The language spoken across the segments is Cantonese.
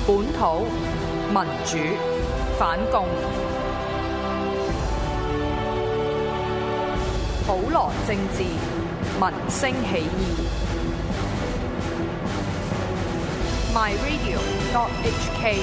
本土民主反共，普羅政治民聲起義。myradio.hk。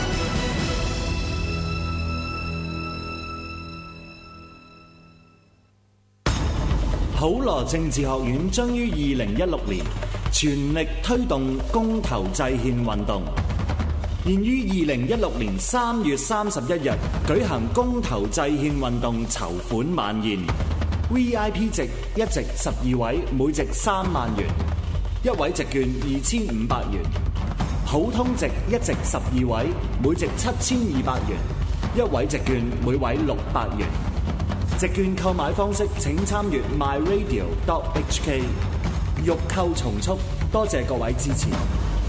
普羅政治學院將於2016年全力推動公投制憲運動，現於2016年3月31日舉行公投制憲運動籌款晚宴。VIP 席一席12位，每席3萬元，一位席券2500元；普通席一席12位，每席7200元，一位席券每位600元。席券購買方式請參閱 myradio.hk。欲購從速，多謝各位支持。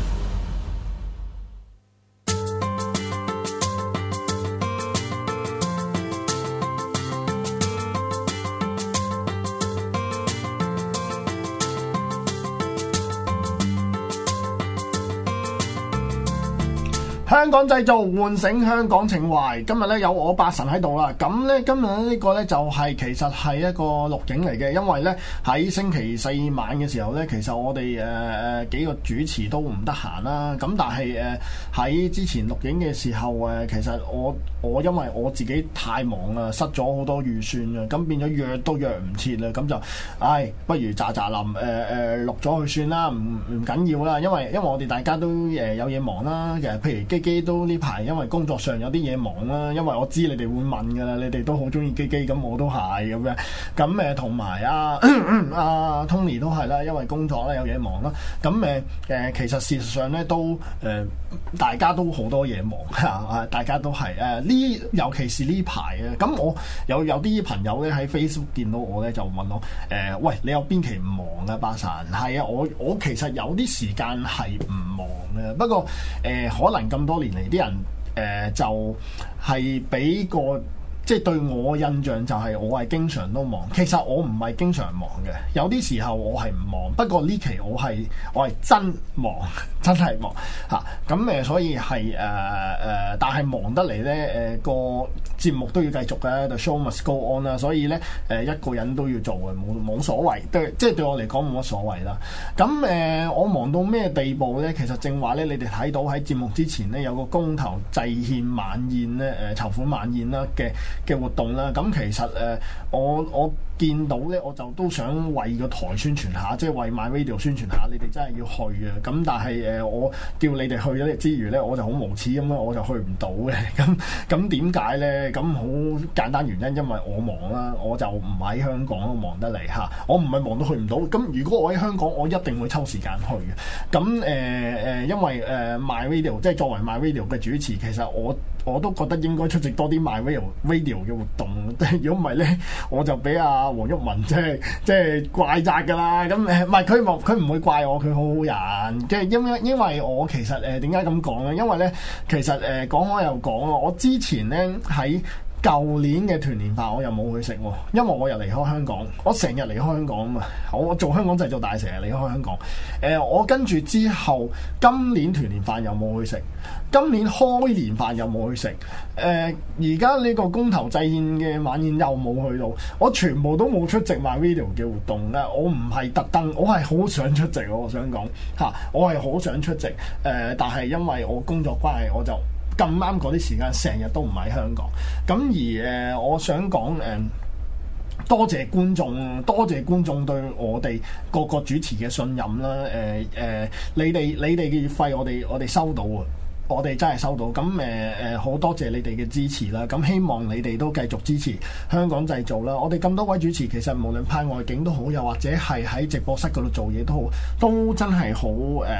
香港製造，喚醒香港情懷。今日咧有我八神喺度啦，咁咧今日呢個咧就係其實係一個錄影嚟嘅，因為咧喺星期四晚嘅時候咧，其實我哋幾個主持都唔得閒啦。咁但係喺之前錄影嘅時候其實我因為我自己太忙啦，失咗好多預算啊，咁變咗約都約唔切啦，咁就不如喳喳臨錄咗佢算啦，唔緊要啦，因為我哋大家都有嘢忙啦，其實譬如基都呢排因為工作上有啲嘢忙啦，因為我知你哋會問㗎啦，你哋都好中意基，咁我都係咁樣，咁同埋阿 Tony 都係啦，因為工作咧有嘢忙啦，咁其實事實上咧都大家都好多嘢忙大家都係尤其是呢排啊，咁我有啲朋友咧喺 Facebook 見到我咧就問我喂，你有邊期唔忙啊？巴神係啊，我其實有啲時間係唔忙嘅，不過可能咁多年嚟啲人就係俾個即係對我印象就係我係經常都忙，其實我唔係經常忙嘅，有啲時候我係唔忙，不過呢期我係真忙，真係忙嚇，咁所以係但係忙得嚟咧個節目都要繼續嘅，the show must go on 啦，所以咧一個人都要做嘅，冇所謂，即係對我嚟講冇乜所謂啦。咁我忙到咩地步咧？其實正話咧，你哋睇到喺節目之前咧有個公投制憲晚宴咧籌款晚宴啦嘅活動啦，咁其實我見到咧，我就都想為個台宣傳下，即係為 MyRadio 宣傳下，你哋真係要去啊！咁但係我叫你哋去咗之餘咧，我就好無恥咁樣，我就去唔到嘅。咁點解咧？咁好簡單原因，因為我忙啦，我就唔喺香港忙得嚟嚇，我唔係忙到去唔到。咁如果我喺香港，我一定會抽時間去嘅。咁因為MyRadio 即係作為 MyRadio 嘅主持，其實我都覺得應該出席多啲 MyRadio 嘅活動。如果唔係咧，我就俾阿黃毓民即係怪責㗎啦。咁唔係佢唔會怪我，佢好好人。即係因為我其實點解咁講咧？因為咧其實講開又講咯，我之前咧喺舊年嘅團年飯我又冇去食喎，因為我又離開香港，我成日離開香港啊嘛，我做香港製造大成日離開香港。我跟住之後今年團年飯又冇去食，今年開年飯又冇去食，而家呢個公投制憲嘅晚宴又冇去到，我全部都冇出席 MyRadio 嘅活動咧。我唔係特登，我係好想出席，我想講我係好想出席，但係因為我工作關係，我就咁啱嗰啲時間成日都唔喺香港，咁而我想講多謝觀眾對我哋個主持嘅信任啦，你哋嘅月費我哋收到啊，我哋真係收到，咁好多謝你哋嘅支持啦，咁希望你哋都繼續支持香港製造啦。我哋咁多位主持，其實無論派外景都好，又或者係喺直播室嗰度做嘢都好，都真係好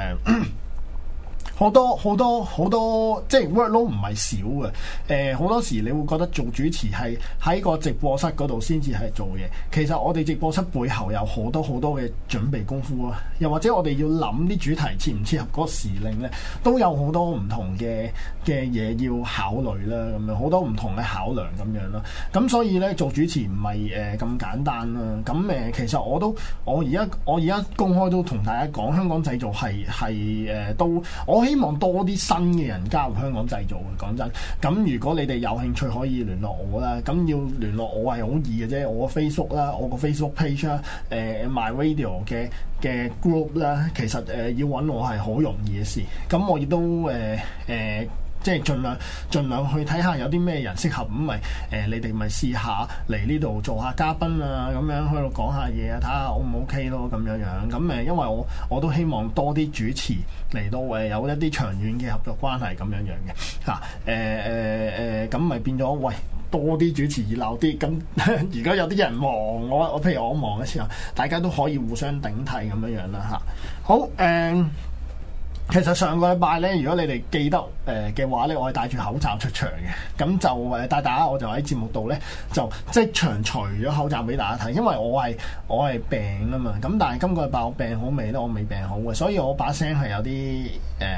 好多即係 workload 唔係少嘅，好多時你會覺得做主持係喺個直播室嗰度先至係做嘢，其實我哋直播室背後有好多嘅準備功夫啊，又或者我哋要諗啲主題切唔切合嗰個時令咧，都有好多唔同嘅嘢要考慮啦，咁樣好多唔同嘅考量咁樣啦，咁所以咧做主持唔係咁簡單啦，咁其實我而家公開都同大家講，香港製造係都我希望多啲新嘅人加入香港製造嘅，講真。咁如果你哋有興趣可以聯絡我啦，咁要聯絡我係好易嘅啫，我 Facebook 啦，我個 Facebook page 啦，My Radio 嘅 group 啦，其實要揾我係好容易嘅事。咁我亦都即係盡量去睇下有啲咩人適合，咁咪你哋咪試下嚟呢度做下嘉賓啊，咁樣喺度講下嘢啊，睇下 O 唔 OK 咯，咁樣樣。咁因為我都希望多啲主持嚟到有一啲長遠嘅合作關係咁樣樣嘅嚇。咁咪變咗喂，多啲主持熱鬧啲。咁而家有啲人忙，我譬如我忙嘅時候，大家都可以互相頂替咁樣樣啦嚇。好其實上個禮拜咧，如果你哋記得嘅話咧，我係戴住口罩出場嘅，咁就帶大家，我就喺節目度咧就即場除咗口罩俾大家睇，因為我係病啊嘛，咁但係今個禮拜我病好未咧？我未病好嘅，所以我把聲係有啲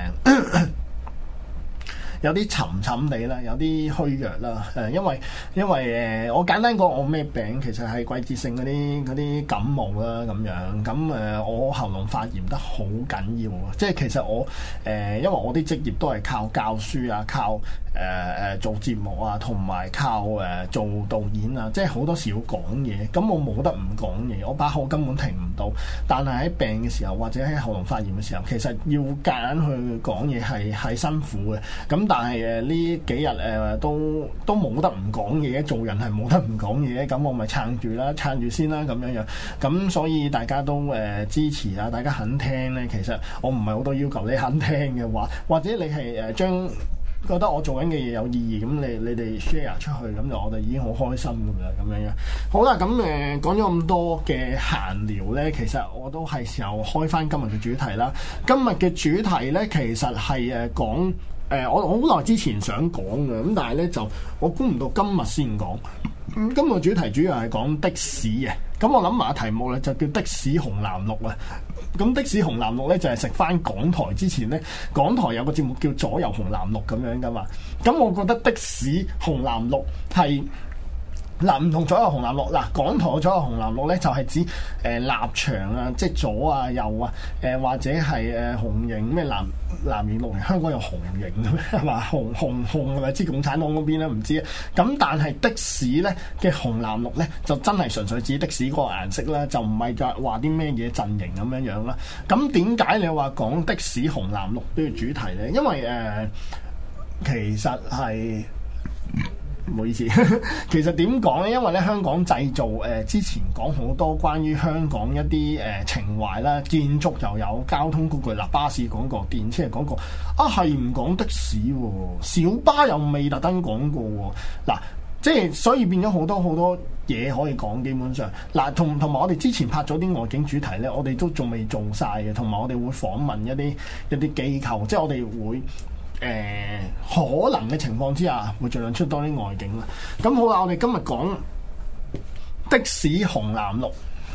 有啲沉沉地啦，有啲虛弱啦。因為我簡單講我咩病，其實係季節性嗰啲感冒啦咁樣。咁我喉嚨發炎得好緊要啊！即係其實我因為我啲職業都係靠教書啊，靠做節目啊，同埋靠做導演啊，即係好多時要講嘢。咁我冇得唔講嘢，我把口根本停唔到。但係喺病嘅時候，或者喺喉嚨發炎嘅時候，其實要夾硬去講嘢係辛苦嘅。咁但係呢幾日都冇得唔講嘢，做人係冇得唔講嘢，咁我咪撐住啦，撐住先啦咁樣樣。咁所以大家都支持啊，大家肯聽咧，其實我唔係好多要求，你肯聽嘅話，或者你係將覺得我做緊嘅嘢有意義，咁你哋 share 出去，咁就我哋已經好開心㗎啦，咁樣樣。好啦，咁講咗咁多嘅閒聊咧，其實我都係時候開返今日嘅主題啦。今日嘅主題咧，其實係講我好耐之前想講嘅，咁但係咧就我估唔到今日先講。今日主題主要係講的士嘅，咁我諗埋個題目咧就叫的士紅藍綠啊。咁的士紅藍綠咧就係食翻港台之前咧，港台有個節目叫左右紅藍綠咁樣噶嘛。咁我覺得的士紅藍綠係嗱唔同左右紅藍綠嗱，港台嘅左右紅藍綠咧就係指立場啊，即係左啊右啊，或者係紅營咩藍營綠營，香港有紅營嘅咩係嘛？紅係咪知共產黨嗰邊咧？唔知啊。咁但係的士咧嘅紅藍綠咧就真係純粹指的士嗰個顏色啦，就唔係再話啲咩嘢陣營咁樣樣啦。咁點解你話講的士紅藍綠呢個主題咧？因為其實係。唔好意思，其實點講呢？因為咧香港製造之前講好多關於香港一啲情懷啦，建築又有交通工具，巴士講過，電車講過，係唔講的士喎，小巴又未特登講過喎。即係所以變咗好多嘢可以講，基本上同埋我哋之前拍咗啲外景主題呢，我哋都仲未做晒嘅，同埋我哋會訪問一啲機構，即係我哋會。可能嘅情況之下，會盡量出多啲外景啦。咁好啦，我哋今日講的士紅藍綠。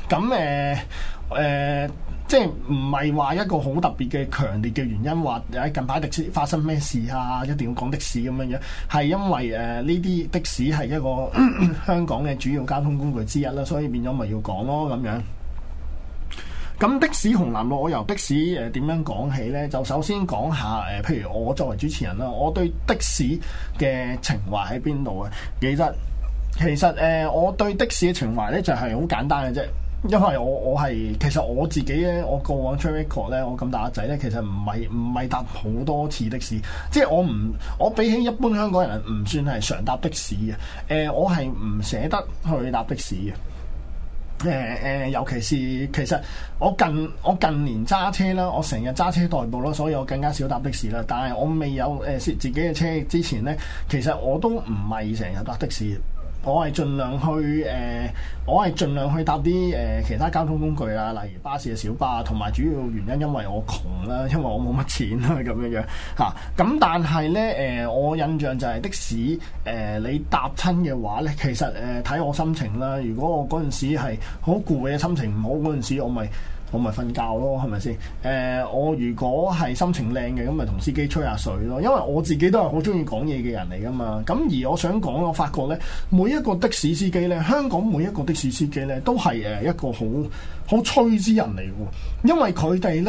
咁即係唔係話一個好特別嘅強烈嘅原因，話近排的士發生咩事啊，一定要講的士咁樣樣。係因為呢啲的士係一個香港嘅主要交通工具之一啦，所以變咗咪要講咯咁樣。咁的士紅藍綠，我由的士點樣講起呢？就首先講下譬如我作為主持人啦，我對的士嘅情懷喺邊度啊？其實我對的士嘅情懷呢，就係好簡單嘅啫，因為我係其實我自己咧，我過往 track record 咧，我咁大個仔咧，其實唔係搭好多次的士，即係我比起一般香港人唔算係常搭的士嘅，我係唔捨得去搭的士嘅。尤其是其實我近年揸車啦，我成日揸車代步啦，所以我更加少搭的士啦。但係我未有自己嘅車之前咧，其實我都唔係成日搭的士。我係盡量去搭啲其他交通工具啦，例如巴士、小巴，同埋主要原因因為我窮啦，因為我冇乜錢啦咁樣樣嚇。咁但係咧我印象就係的士你搭親嘅話咧，其實睇我心情啦。如果我嗰陣時係好攰嘅，心情唔好嗰陣時，我咪瞓覺咯，係咪先？我如果係心情靚嘅，咁咪同司機吹下水咯。因為我自己都係好中意講嘢嘅人嚟噶嘛。咁而我想講，我發覺咧，每一個的士司機咧，香港每一個的士司機咧，都係一個好吹之人嚟嘅。因為佢哋咧，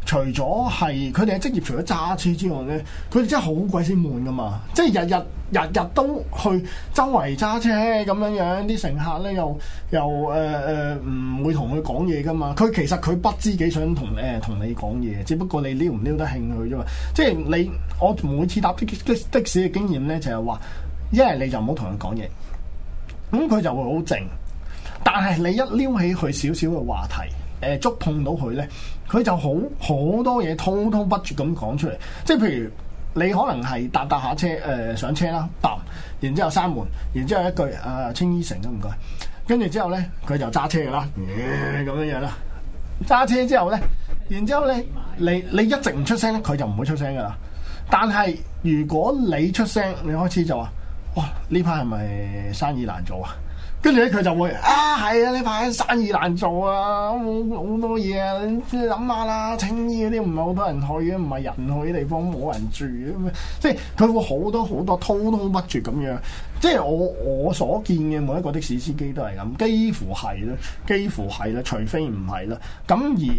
除咗係佢哋嘅職業，除咗揸車之外咧，佢哋真係好鬼死悶噶嘛！即係日日都去周圍揸車咁樣，啲乘客咧又唔會同佢講嘢噶嘛。其實佢不知幾想同你講嘢，只不過你撩唔撩得興佢啫嘛。即係我每次搭的士嘅經驗咧，就係話一係你就唔好同佢講嘢，咁佢就會好靜。但係你一撩起佢少少嘅話題，觸碰到佢咧，佢就好多嘢滔滔不絕咁講出嚟。即係譬如你可能係搭下車，上車啦，然之後閂門，然之後一句青衣城啊，唔該。跟住之後咧，佢就揸車噶啦，咁樣啦。揸車之後咧，然之後咧，你一直唔出聲咧，佢就唔會出聲噶啦。但係如果你出聲，你開始就話：哇，呢排係咪生意難做啊？跟住咧，佢就會係啊！呢排生意難做啊，好多嘢啊！你諗下啦，青衣嗰啲唔係好多人去嘅，唔係人去嘅地方，冇人住嘅，即係佢會好多滔滔不絕咁樣。即係我所見嘅每一個的士司機都係咁，幾乎係啦，除非唔係啦。咁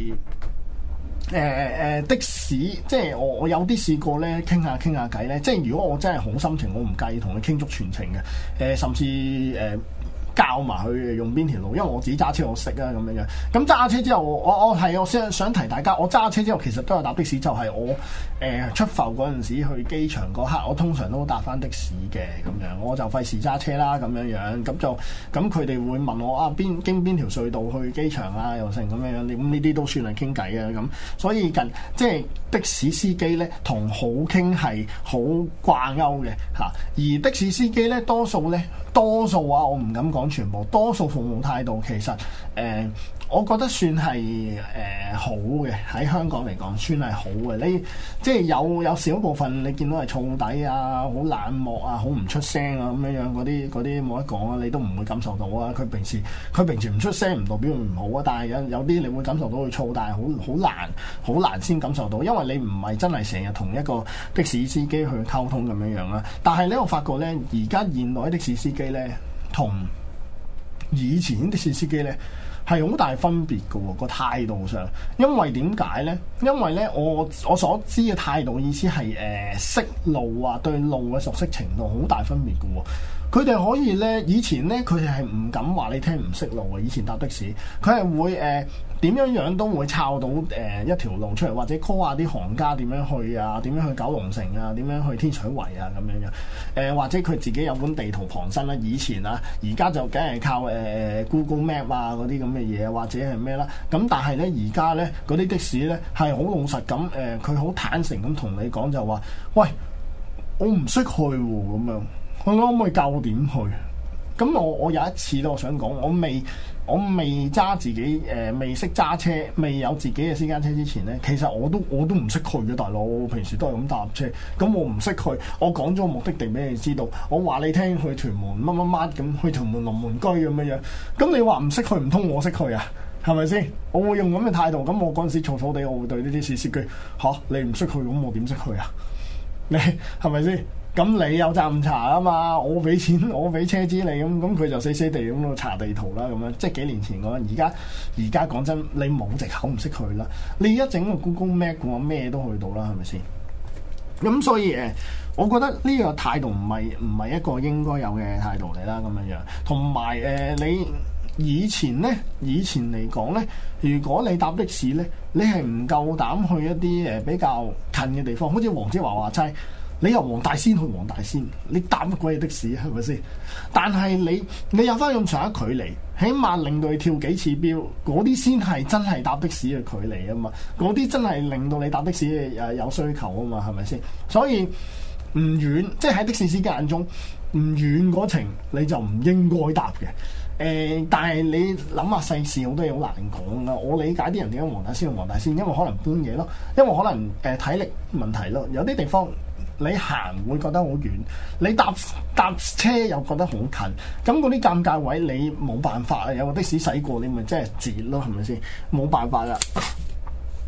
而的士，即係我有啲試過咧，傾下偈咧。即係如果我真係好心情，我唔介意同佢傾足全程嘅。甚至教埋佢用邊條路，因為我自己揸車我識啊咁樣。咁揸車之後，我想提大家，我揸車之後其實都有搭的士，就係我出埠嗰陣時去機場嗰刻，我通常都搭翻的士嘅咁樣，我就費事揸車啦咁樣。咁佢哋會問我經邊條隧道去機場啊，又成咁樣。咁呢啲都算係傾偈啊咁。所以即係的士司機咧，同好傾係好掛鈎嘅嚇。而的士司機咧，多數我唔敢講全部，多數服務態度其實我覺得算係好嘅，喺香港嚟講算係好嘅。你即係有少部分你見到係燥底啊，好冷漠啊，好唔出聲啊咁樣嗰啲冇得講啊，你都唔會感受到啊。佢平時唔出聲唔代表佢唔好啊，但係有啲你會感受到佢燥，但係好難先感受到，因為你唔係真係成日同一個的士司機去溝通咁樣啦。但係咧，我發覺咧，而家現代的士司機咧，同以前的士司機咧係好大分別嘅喎，個態度上。因為點解咧？因為咧，我所知嘅態度意思係識路啊，對路嘅熟悉程度好大分別嘅喎。佢哋可以咧，以前咧佢哋係唔敢話你聽唔識路嘅。以前搭的士，佢係會點樣都會抄到一條路出嚟，或者 call 下啲行家點樣去啊，點樣去九龍城啊，點樣去天水圍啊咁樣。或者佢自己有本地圖傍身啦。以前啊，而家就梗係靠Google Map 啊嗰啲咁嘅嘢，或者係咩啦。咁但係咧，而家咧嗰啲的士咧係好老實咁，佢好坦誠咁同你講就話：喂，我唔識去喎咁樣。我可唔可以教我點去？咁我有一次咧，我想講，我未揸自己未識揸車，未有自己嘅私家車之前咧，其實我都唔識去嘅，大佬。我平時都係咁搭車，咁我唔識去，我講咗個目的地俾你知道，我話你聽去屯門乜乜乜咁，去屯門龍門居咁樣。咁你話唔識去，唔通我識去啊？係咪先？我會用咁嘅態度。咁我嗰陣時嘈嘈地，我會對呢啲司機你唔識去，咁我點識去啊？你係咪先？咁你有責任查啊嘛，我俾錢，我俾車資你，咁佢就死死地咁查地圖啦，咁樣即係幾年前嗰陣。而家講真，你冇藉口唔識去啦。你而家整個 Google Map 嘅話，咩都去到啦，係咪先？咁所以我覺得呢個態度唔係一個應該有嘅態度嚟啦，咁樣樣。同埋你以前嚟講咧，如果你搭的士咧，你係唔夠膽去一啲比較近嘅地方，好似黃子華話齋。你由黃大仙去黃大仙，你搭乜鬼嘢的士啊？係咪先？但係你有翻咁長一距離，起碼令到你跳幾次標，嗰啲先係真係搭的士嘅距離啊嘛！嗰啲真係令到你搭的士有需求啊嘛？係咪先？所以唔遠，即係喺的士司機眼中唔遠嗰程，你就唔應該搭嘅。但係你諗下世事好多嘢好難講啊！我理解啲人點解黃大仙去黃大仙，因為可能搬嘢咯，因為可能體力問題咯，有啲地方。你行會覺得好遠，你搭車又覺得好近，咁嗰啲尷尬位你冇辦法啊！有個的士駛過，你咪真係截咯，係咪先？冇辦法啦。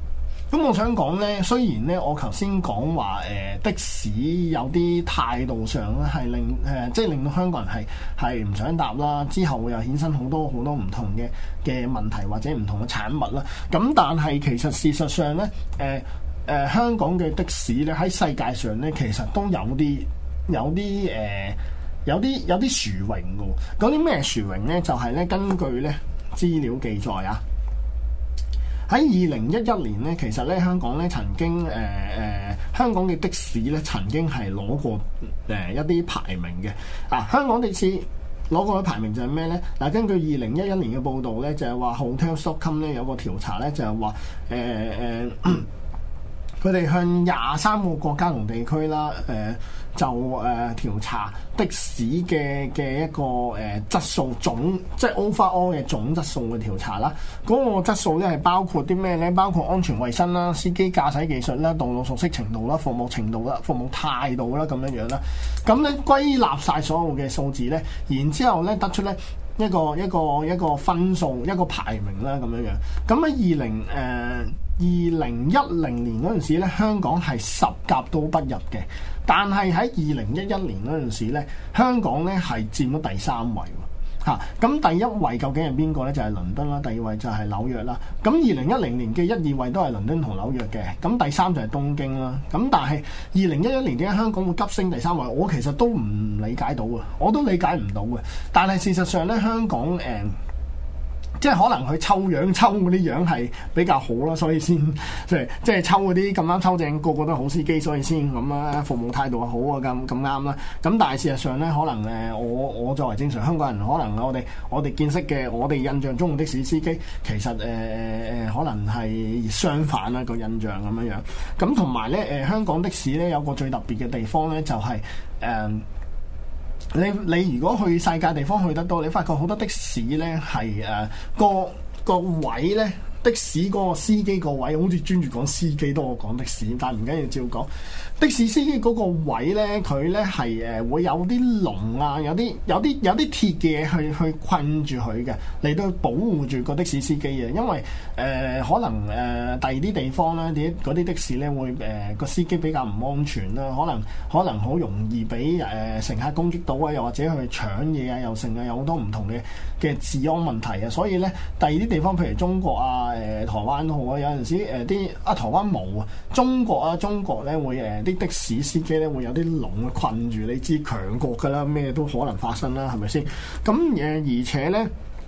咁我想講咧，雖然咧我頭先講話的士有啲態度上咧係即係令到香港人係唔想搭啦，之後又衍生好多唔同嘅問題或者唔同嘅產物啦。咁但係其實事實上咧，香港嘅的士咧喺世界上咧其實都有啲殊榮嘅。嗰啲咩殊榮咧？就係咧根據咧資料記載啊。喺2011年咧，其實咧香港咧曾經香港嘅的士咧曾經係攞過一啲排名嘅。香港的士攞過嘅排名就係咩咧？根據2011年嘅報導咧，就係話 Hotels.com 咧有個調查咧，就係話佢哋向23個國家同地區啦，調查的士嘅一個質素總，即係 overall 嘅總質素嘅調查啦。嗰個質素咧係包括啲咩咧？包括安全衛生啦、司機駕駛技術啦、道路熟悉程度啦、服務程度啦、服務態度啦咁樣啦。咁咧歸納晒所有嘅數字咧，然之後咧得出咧一個分數，一個排名啦咁樣。咁喺2010年嗰陣時咧，香港係10甲都不入嘅，但係喺2011年嗰陣時咧，香港咧係佔咗第3位喎。咁第一位究竟係邊個咧？就係倫敦啦，第二位就係紐約啦。咁2010年嘅1、2位都係倫敦同紐約嘅，咁第3就係東京啦。咁但係2011年點解香港會急升第3位？我其實都唔理解到嘅，我都理解唔到嘅。但係事實上咧，香港即係可能佢抽樣抽嗰啲樣係比較好啦，所以先即係抽嗰啲咁啱抽正個個都好司機，所以先咁啦，服務態度好啊，咁啱啦。咁但係事實上咧，可能我作為正常香港人，可能我哋見識嘅，我哋印象中嘅的士司機，其實可能係相反啦個印象咁樣樣。咁同埋咧香港的士咧有個最特別嘅地方咧，就係你如果去世界地方去得多，你發覺好多的士咧係個位咧，的士嗰個司機個位好似專注講司機多過講的士，但係唔緊要照講。的士司機嗰個位咧，佢咧係會有啲籠啊，有啲鐵嘅嘢去困住佢嘅，嚟到保護住個的士司機嘅。因為可能第二啲地方咧，嗰啲的士咧會個司機比較唔安全啦，可能好容易俾乘客攻擊到啊，又或者去搶嘢啊，又成啊，有好多唔同嘅治安問題啊。所以咧，第二啲地方譬如中國啊、台灣都好啊，有陣時台灣冇啊，中國咧會的士司機咧會有啲籠困住，你知強國噶啦，咩都可能發生啦，係咪先？咁而且咧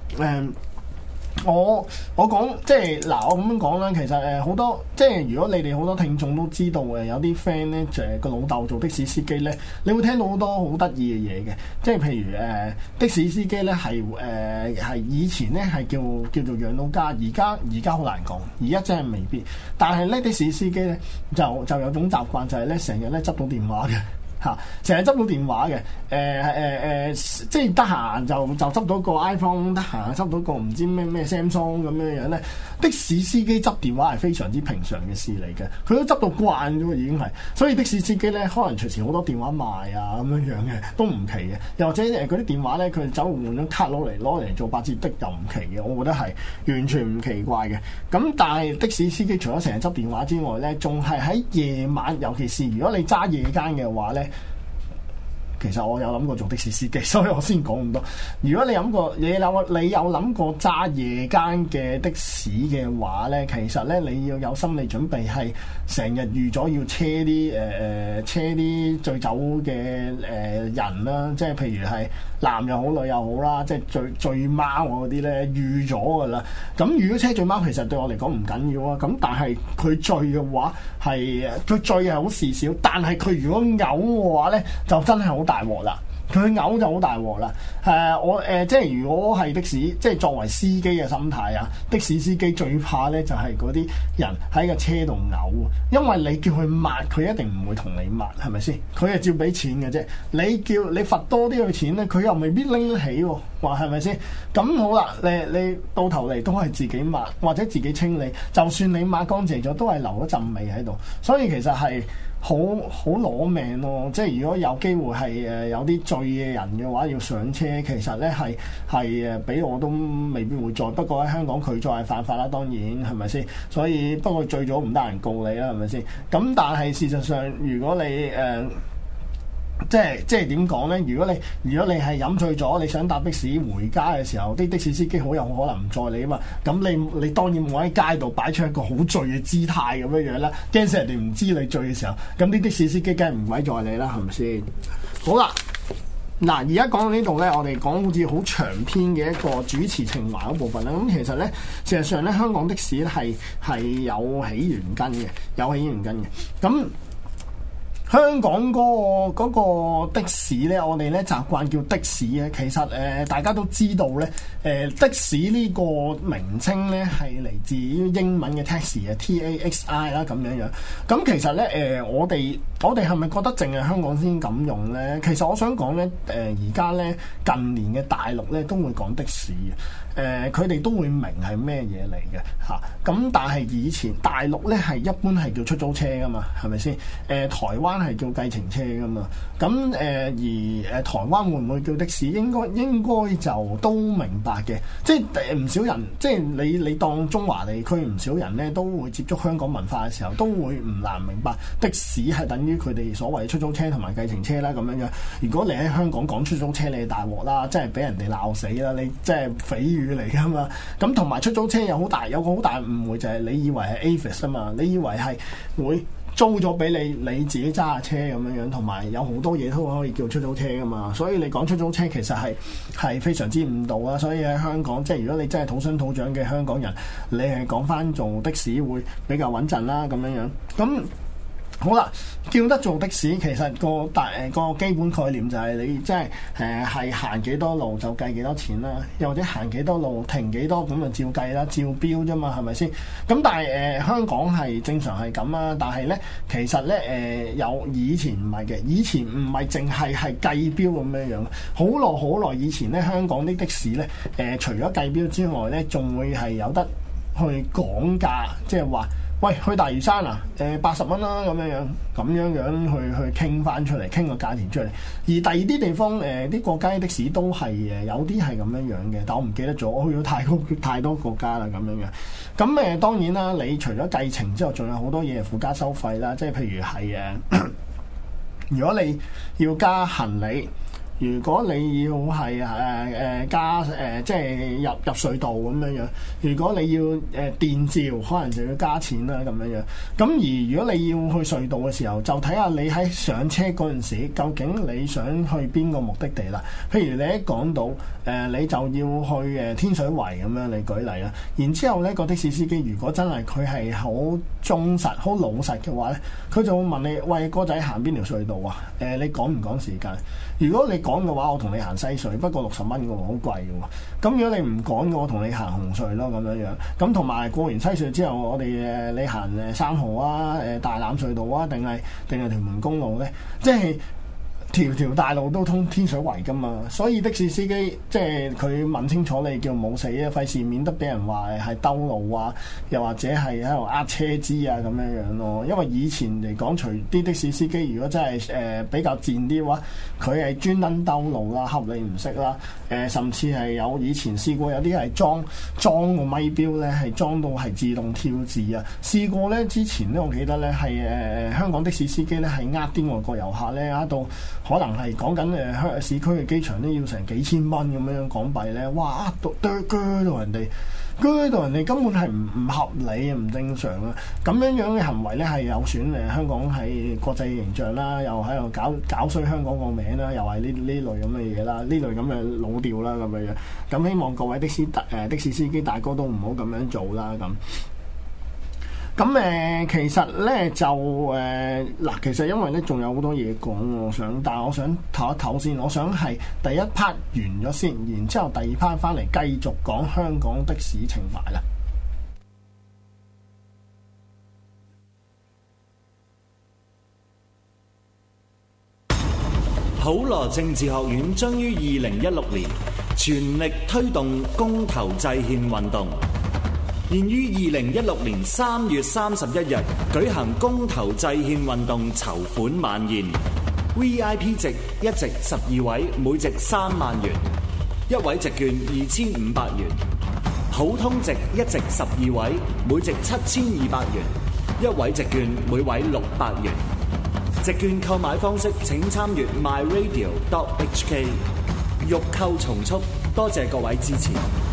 我講即係嗱，我咁樣講啦，其實好多即係如果你哋好多聽眾都知道有啲 friend 咧個老豆做的士司機咧，你會聽到好多好得意嘅嘢嘅，即係譬如的士司機咧係以前咧係叫做養到家，而家好難講，而家真係未必。但係咧的士司機咧就有種習慣，就係咧成日咧執到電話嘅。成日執到電話嘅，即係得閒就執到個 iPhone， 得閒執到個唔知咩 Samsung 咁樣咧。的士司機執電話係非常之平常嘅事嚟嘅，佢都執到慣咗喎，已經係。所以的士司機咧，可能隨時好多電話賣啊咁樣嘅，都唔奇嘅。又或者嗰啲電話咧，佢走換咗卡攞嚟做8折的又唔奇嘅，我覺得係完全唔奇怪嘅。咁但係的士司機除咗成日執電話之外咧，仲係喺夜晚，尤其是如果你揸夜間嘅話咧。其實我有諗過做的士司機，所以我先講咁多。如果你有諗過揸夜間嘅的士嘅話咧，其實咧你要有心理準備，係成日預咗要車啲醉酒嘅人啦，即係譬如係男又好女又好啦，即係醉貓嗰啲咧預咗噶啦。咁如果車醉貓其實對我嚟講唔緊要啊，咁但係佢醉嘅話佢醉係好事少，但係佢如果嘔嘅話咧就真係好大鑊啦，佢嘔就好大鑊啦。即係如果係的士，即係作為司機嘅心態啊，的士司機最怕咧就係嗰啲人喺個車度嘔，因為你叫佢抹，佢一定唔會同你抹，係咪先？佢係照俾錢嘅啫，你罰多啲佢錢咧，佢又未必拎得起喎，話係咪先？咁好啦，你到頭嚟都係自己抹或者自己清理，就算你抹乾淨咗，都係留一陣味喺度，所以其實係。 好攞命咯。即係如果有機會係有啲醉嘅人嘅話要上車，其實咧係俾我都未必會載。不過喺香港拒載係犯法啦，當然係咪先？所以不過醉咗唔得人告你啦，係咪先？咁但係事實上，如果你即係點講咧？如果你係飲醉咗，你想搭的士回家嘅時候，啲的士司機好有可能唔載你啊嘛。咁你當然冇喺街度擺出一個好醉嘅姿態咁樣啦，驚死人哋唔知你醉嘅時候，咁啲的士司機梗係唔鬼載你啦，係咪先？好啦，嗱，而家講到呢度咧，我哋講好似好長篇嘅一個主持情懷嗰部分啦。咁其實咧，事實上咧，香港的士係有起源根嘅，咁。香港嗰個的士咧，我哋咧習慣叫的士嘅。其實大家都知道咧，的士呢個名稱咧係嚟自於英文嘅 taxi 啊 ，TAXI 啦咁樣樣。咁其實咧我哋係咪覺得淨係香港先咁用咧？其實我想講咧，而家咧近年嘅大陸咧都會講的士嘅，佢哋都會明係咩嘢嚟嘅嚇。咁但係以前大陸咧係一般係叫出租車噶嘛，係咪先？台灣係叫計程車噶嘛。咁而台灣會唔會叫的士？應該就都明白嘅。即係唔少人，即係你當中華地區唔少人咧都會接觸香港文化嘅時候，都會唔難明白的士係等於佢哋所謂出租車同埋計程車啦咁樣樣。如果你喺香港講出租車，你係大鑊啦，即係俾人哋鬧死啦！你即係匪語嚟噶嘛。咁同埋出租車有個好大誤會，就係你以為係 Avis 啊嘛，你以為係會租咗俾你自己揸下車咁樣樣，同埋有好多嘢都可以叫出租車噶嘛。所以你講出租車其實係非常之誤導啦。所以喺香港，即係如果你真係土生土長嘅香港人，你係講翻做的士會比較穩陣啦咁樣樣。咁好啦，叫得做的士，其實個基本概念就係你即係係行幾多路就計幾多錢啦，又或者行幾多路停幾多咁就照計啦，照標啫嘛，係咪先？咁但係香港係正常係咁啊，但係咧其實咧有以前唔係嘅，以前唔係淨係計標咁樣樣，好耐以前咧香港啲的士咧除咗計標之外咧，仲會係有得去講價，即係話。喂，去大嶼山啊，80蚊啦，咁樣去傾翻出嚟，傾個價錢出嚟。而第二啲地方啲國家的士都係有啲係咁樣樣嘅，但我唔記得咗，我去咗太多國家啦咁樣樣。咁當然啦，你除咗計程之後，仲有好多嘢附加收費啦，即係譬如係如果你要加行李。如果你要係加即係入隧道咁樣樣，如果你要電召，可能就要加錢啦咁樣樣。咁而如果你要去隧道嘅時候，就睇下你喺上車嗰陣時，究竟你想去邊個目的地啦。譬如你一講到你就要去天水圍咁樣，你舉例啦。然之後咧，個的士司機如果真係佢係好忠實、好老實嘅話咧，佢就會問你：喂，哥仔行邊條隧道啊？你趕唔趕時間？如果你趕嘅話，我同你行西隧，不過60蚊嘅喎，好貴嘅喎。咁如果你唔趕嘅，我同你行紅隧咯，咁樣樣。咁同埋過完西隧之後，我哋你行3號啊，大欖隧道啊，定係屯門公路咧？即係條大路都通天水圍噶嘛。所以的士司機即係佢問清楚你叫冇死啊，費事免得俾人話係兜路啊，又或者係喺度呃車資啊咁樣樣咯。因為以前嚟講，除啲的士司機如果真係比較賤啲嘅話，佢係專登兜路啦，恰你唔識啦。甚至係有以前試過有啲係裝個咪錶咧，係裝到係自動跳字啊。試過咧，之前咧，我記得咧係香港的士司機咧係呃啲外國遊客咧，呃到可能係講緊市區嘅機場咧要成幾千蚊咁樣港幣咧，哇！鋸到人哋根本係唔合理唔正常啊！咁樣嘅行為咧係有損香港喺國際形象啦，又喺度搞衰香港個名啦，又係呢類咁嘅嘢啦，呢類咁嘅老調啦咁樣樣。咁希望各位的士司機大哥都唔好咁樣做啦咁。咁其實咧就嗱，其實因為咧仲有好多嘢講，但係我想唞一唞先。我想係第一 part 完咗先，然之後第二 part 翻嚟繼續講香港的士情懷啦。 普羅政治學院將於2016年全力推動公投制憲運動。 現於2016年3月31日舉行公投制憲運動籌款晚宴。VIP 席一席12位，每席3萬元；一位席券2500元。普通席一席12位，每席7200元；一位席券每位600元。席券購買方式請參閱 myradio.hk。欲購從速，多謝各位支持。